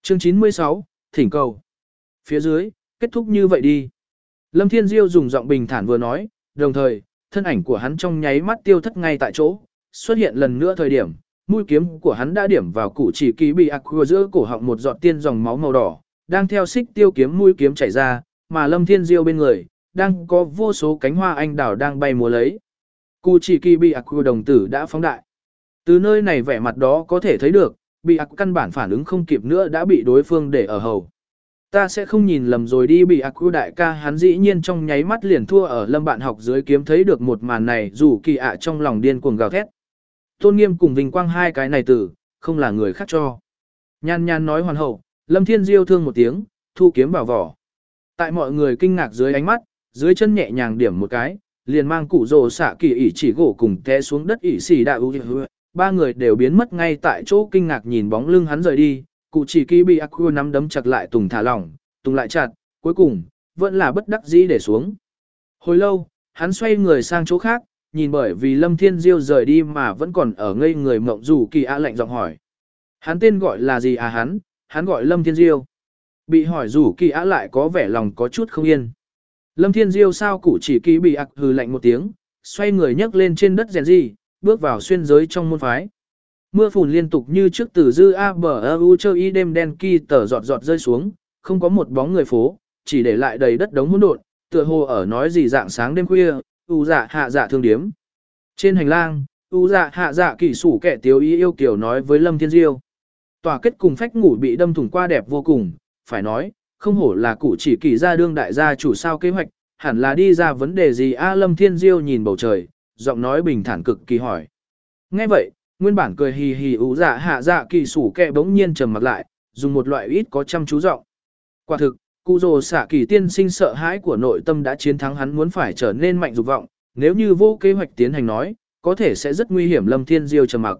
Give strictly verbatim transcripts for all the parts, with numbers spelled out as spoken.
Chương chín mươi sáu, thỉnh cầu. Phía dưới, kết thúc như vậy đi. Lâm Thiên Diêu dùng giọng bình thản vừa nói, đồng thời, thân ảnh của hắn trong nháy mắt tiêu thất ngay tại chỗ, xuất hiện lần nữa thời điểm, mũi kiếm của hắn đã điểm vào củ chỉ kỳ bị aqua giữa cổ họng một giọt tiên dòng máu màu đỏ, đang theo xích tiêu kiếm mũi kiếm chảy ra, mà Lâm Thiên Diêu bên người, đang có vô số cánh hoa anh đào đang bay múa lấy. Củ chỉ kỳ bị aqua đồng tử đã phóng đại. Từ nơi này vẻ mặt đó có thể thấy được, bị aqua căn bản phản ứng không kịp nữa đã bị đối phương để ở hầu. Ta sẽ không nhìn lầm rồi đi, bị aqua đại ca hắn dĩ nhiên trong nháy mắt liền thua ở Lâm bạn học dưới kiếm, thấy được một màn này dù kỳ ạ trong lòng điên cuồng gào thét. Tôn nghiêm cùng vinh quang hai cái này từ, không là người khác cho. Nhan nhan nói hoàn hậu, Lâm Thiên Diêu thương một tiếng, thu kiếm vào vỏ. Tại mọi người kinh ngạc dưới ánh mắt, dưới chân nhẹ nhàng điểm một cái, liền mang củ rồ xạ kỳ ỉ chỉ gỗ cùng té xuống đất ỉ xì đạo ưu. Ba người đều biến mất ngay tại chỗ, kinh ngạc nhìn bóng lưng hắn rời đi. Cụ chỉ kỳ bị aqua nắm đấm chặt lại Tùng thả lỏng, Tùng lại chặt, cuối cùng, vẫn là bất đắc dĩ để xuống. Hồi lâu, hắn xoay người sang chỗ khác, nhìn bởi vì Lâm Thiên Diêu rời đi mà vẫn còn ở ngây người mộng rủ kỳ ạ lạnh giọng hỏi. Hắn tên gọi là gì à hắn, hắn gọi Lâm Thiên Diêu. Bị hỏi rủ kỳ ạ lại có vẻ lòng có chút không yên. Lâm Thiên Diêu sao cụ chỉ kỳ bị ạc hừ lạnh một tiếng, xoay người nhấc lên trên đất rèn gì, bước vào xuyên giới trong môn phái. Mưa phùn liên tục như trước từ dư a bờ ơ u chơi y đêm đen kỳ tờ giọt giọt rơi xuống, không có một bóng người phố, chỉ để lại đầy đất đống hỗn độn, tựa hồ ở nói gì dạng sáng đêm khuya, u dạ hạ dạ thương điếm. Trên hành lang, u dạ hạ dạ kỳ sủ kẻ tiếu ý yêu kiều nói với Lâm Thiên Diêu. Tòa kết cùng phách ngủ bị đâm thủng qua đẹp vô cùng, phải nói, không hổ là cụ chỉ kỳ gia đương đại gia chủ sao kế hoạch, hẳn là đi ra vấn đề gì a Lâm Thiên Diêu nhìn bầu trời, giọng nói bình thản cực kỳ hỏi. Nghe vậy, nguyên bản cười hì hì ủ dạ hạ dạ kỳ sủ kẹ bỗng nhiên trầm mặt lại, dùng một loại ít có chăm chú giọng. Quả thực, cụ rồ xạ kỳ tiên sinh sợ hãi của nội tâm đã chiến thắng hắn muốn phải trở nên mạnh dục vọng, nếu như vô kế hoạch tiến hành nói, có thể sẽ rất nguy hiểm. Lâm Thiên Diêu trầm mặc.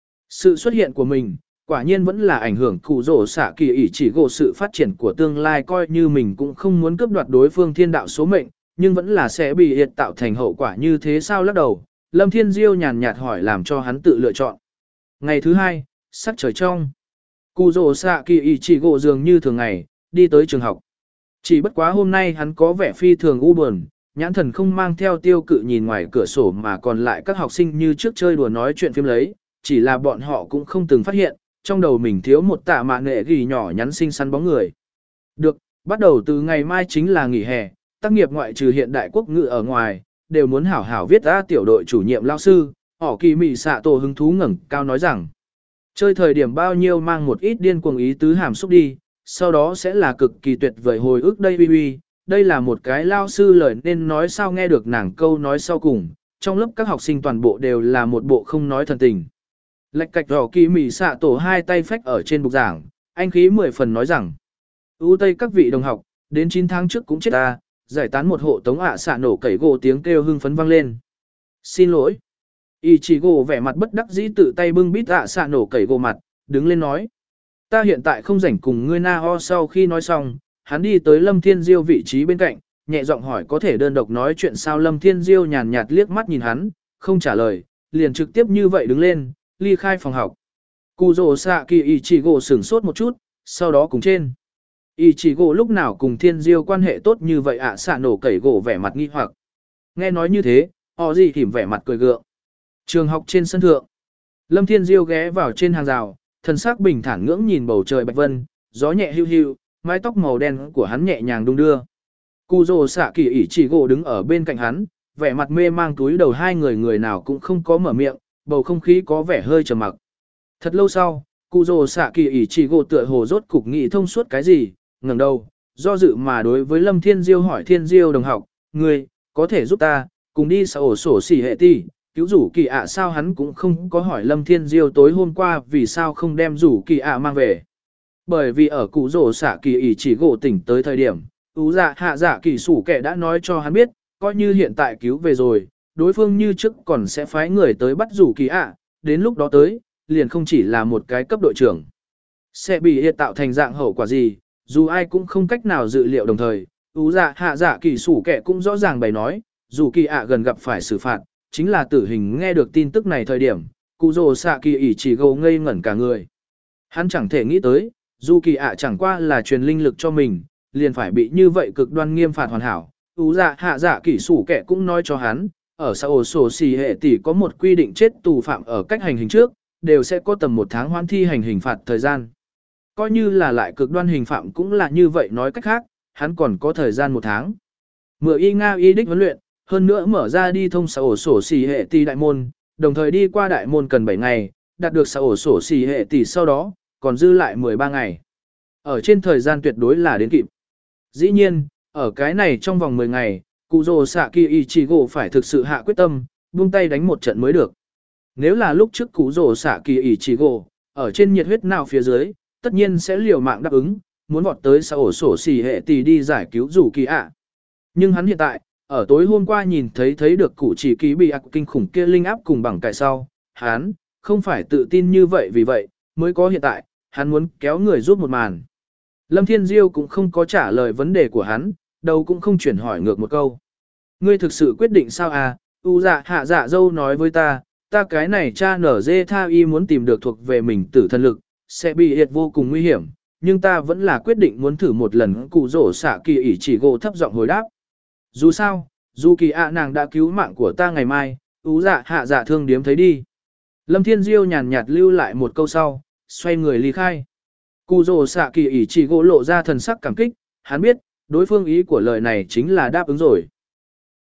Sự xuất hiện của mình, quả nhiên vẫn là ảnh hưởng cụ rồ xạ kỳ ỷ chỉ gồ sự phát triển của tương lai, coi như mình cũng không muốn cướp đoạt đối phương thiên đạo số mệnh, nhưng vẫn là sẽ bị hiệt tạo thành hậu quả như thế sao lắc đầu. Lâm Thiên Diêu nhàn nhạt hỏi làm cho hắn tự lựa chọn. Ngày thứ hai, sắc trời trong. Cụ rồ xạ kỳ ỷ chỉ gỗ dường như thường ngày, đi tới trường học. Chỉ bất quá hôm nay hắn có vẻ phi thường u buồn, nhãn thần không mang theo tiêu cự nhìn ngoài cửa sổ mà còn lại các học sinh như trước chơi đùa nói chuyện phim lấy, chỉ là bọn họ cũng không từng phát hiện, trong đầu mình thiếu một tạ mạ nghệ ghi nhỏ nhắn xinh xắn bóng người. Được, bắt đầu từ ngày mai chính là nghỉ hè, tác nghiệp ngoại trừ hiện đại quốc ngữ ở ngoài, đều muốn hảo hảo viết ra. Tiểu đội chủ nhiệm lao sư, họ kỳ mị xạ tổ hứng thú ngẩng cao nói rằng, chơi thời điểm bao nhiêu mang một ít điên cuồng ý tứ hàm xúc đi, sau đó sẽ là cực kỳ tuyệt vời hồi ức đây uy uy. Đây là một cái lao sư lời nên nói sao nghe được nàng câu nói sau cùng, trong lớp các học sinh toàn bộ đều là một bộ không nói thần tình. Lệch cạch đỏ kỳ mị xạ tổ hai tay phách ở trên bục giảng, anh khí mười phần nói rằng, ưu tây các vị đồng học, đến chín tháng trước cũng chết ta, giải tán một hộ tống ạ xạ nổ cẩy gỗ tiếng kêu hưng phấn vang lên. Xin lỗi. Y chỉ gỗ vẻ mặt bất đắc dĩ tự tay bưng bít ạ xạ nổ cẩy gỗ mặt, đứng lên nói. Ta hiện tại không rảnh cùng ngươi na ho. Sau khi nói xong, hắn đi tới Lâm Thiên Diêu vị trí bên cạnh, nhẹ giọng hỏi có thể đơn độc nói chuyện sao. Lâm Thiên Diêu nhàn nhạt liếc mắt nhìn hắn, không trả lời, liền trực tiếp như vậy đứng lên, ly khai phòng học. Cụ rồ xạ kỳ y chỉ gỗ sửng sốt một chút, sau đó cùng trên. Y chỉ gỗ lúc nào cùng Thiên Diêu quan hệ tốt như vậy ạ xạ nổ cẩy gỗ vẻ mặt nghi hoặc. Nghe nói như thế, họ gì thỉm vẻ mặt cười gượng. Trường học trên sân thượng. Lâm Thiên Diêu ghé vào trên hàng rào, thần sắc bình thản ngưỡng nhìn bầu trời bạch vân, gió nhẹ hưu hưu, mái tóc màu đen của hắn nhẹ nhàng đung đưa. Cụ rồ xạ kỳ ỷ chỉ gỗ đứng ở bên cạnh hắn, vẻ mặt mê mang túi đầu, hai người người nào cũng không có mở miệng, bầu không khí có vẻ hơi trầm mặc. Thật lâu sau, cụ rồ xạ kỳ ỷ chỉ gỗ tựa hồ rốt cục nghĩ thông suốt cái gì, ngẩng đầu, do dự mà đối với Lâm Thiên Diêu hỏi, Thiên Diêu đồng học, ngươi có thể giúp ta cùng đi xã ổ sổ xỉ hệ ti cứu rủ kỳ ạ sao. Hắn cũng không có hỏi Lâm Thiên Diêu tối hôm qua vì sao không đem rủ kỳ ạ mang về, bởi vì ở cụ rồ xạ kỳ ỷ chỉ gỗ tỉnh tới thời điểm, ú dạ hạ dạ kỳ sủ kẻ đã nói cho hắn biết, coi như hiện tại cứu về rồi, đối phương như trước còn sẽ phái người tới bắt rủ kỳ ạ, đến lúc đó tới, liền không chỉ là một cái cấp đội trưởng, sẽ bị hiện tạo thành dạng hậu quả gì, dù ai cũng không cách nào dự liệu. Đồng thời, ú dạ hạ dạ kỳ sủ kẻ cũng rõ ràng bày nói, dù kỳ ạ gần gặp phải xử phạt, chính là tử hình. Nghe được tin tức này thời điểm, cụ rồ xạ kỳ ỷ chỉ gỗ ngây ngẩn cả người. Hắn chẳng thể nghĩ tới, Dù kỳ ạ chẳng qua là truyền linh lực cho mình, liền phải bị như vậy cực đoan nghiêm phạt hoàn hảo. Ú dạ hạ dạ kỷ sủ kẻ cũng nói cho hắn, ở xã ổ sổ xì hệ tỷ có một quy định chết tù phạm ở cách hành hình trước, đều sẽ có tầm một tháng hoãn thi hành hình phạt thời gian. Coi như là lại cực đoan hình phạm cũng là như vậy, nói cách khác, hắn còn có thời gian một tháng. Mượn y Nga y đích huấn luyện, hơn nữa mở ra đi thông xã ổ sổ xì hệ tỷ đại môn, đồng thời đi qua đại môn cần bảy ngày, đạt được xã ổ sổ xì hệ tỷ sau đó, còn dư lại mười ba ngày. Ở trên thời gian tuyệt đối là đến kịp. Dĩ nhiên, ở cái này trong vòng mười ngày, cụ rồ xạ kỳ Ichigo phải thực sự hạ quyết tâm, buông tay đánh một trận mới được. Nếu là lúc trước cụ rồ xạ kỳ Ichigo, ở trên nhiệt huyết nào phía dưới, tất nhiên sẽ liều mạng đáp ứng, muốn vọt tới xã ổ sổ xì hệ tỷ đi giải cứu rủ kỳ ạ. Nhưng hắn hiện tại, ở tối hôm qua nhìn thấy thấy được cụ chỉ kỳ bị ạc kinh khủng kia linh áp cùng bằng cải sau, hắn không phải tự tin như vậy, vì vậy mới có hiện tại, hắn muốn kéo người giúp một màn. Lâm Thiên Diêu cũng không có trả lời vấn đề của hắn, đầu cũng không chuyển hỏi ngược một câu. Ngươi thực sự quyết định sao à? U dạ hạ dạ dâu nói với ta, ta cái này cha nở dê tha y muốn tìm được thuộc về mình tử thần lực, sẽ bị hiệt vô cùng nguy hiểm, nhưng ta vẫn là quyết định muốn thử một lần. Cụ rổ xạ kỳ ỉ chỉ gỗ thấp giọng hồi đáp. Dù sao, dù kỳ ạ nàng đã cứu mạng của ta ngày mai, ú dạ hạ dạ thương điếm thấy đi. Lâm Thiên Diêu nhàn nhạt lưu lại một câu sau, xoay người ly khai. Cụ rồ xạ kỳ ỉ chỉ gỗ lộ ra thần sắc cảm kích, hắn biết, đối phương ý của lời này chính là đáp ứng rồi.